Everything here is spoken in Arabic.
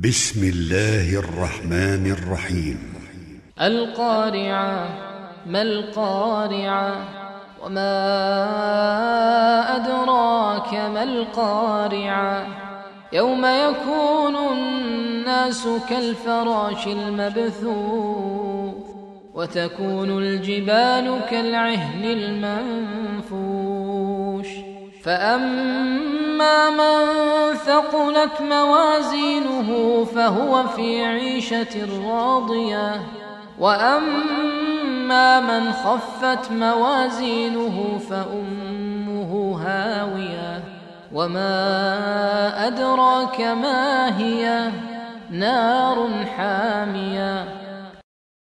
بسم الله الرحمن الرحيم. القارعة. ما القارعة؟ وما أدراك ما القارعة؟ يوم يكون الناس كالفراش المبثوث وتكون الجبال كالعهن المنفوش فأما من ثقلت موازينه فهو في عيشة راضية وأما من خفت موازينه فأمه هاوية وما أدراك ما هي نار حامية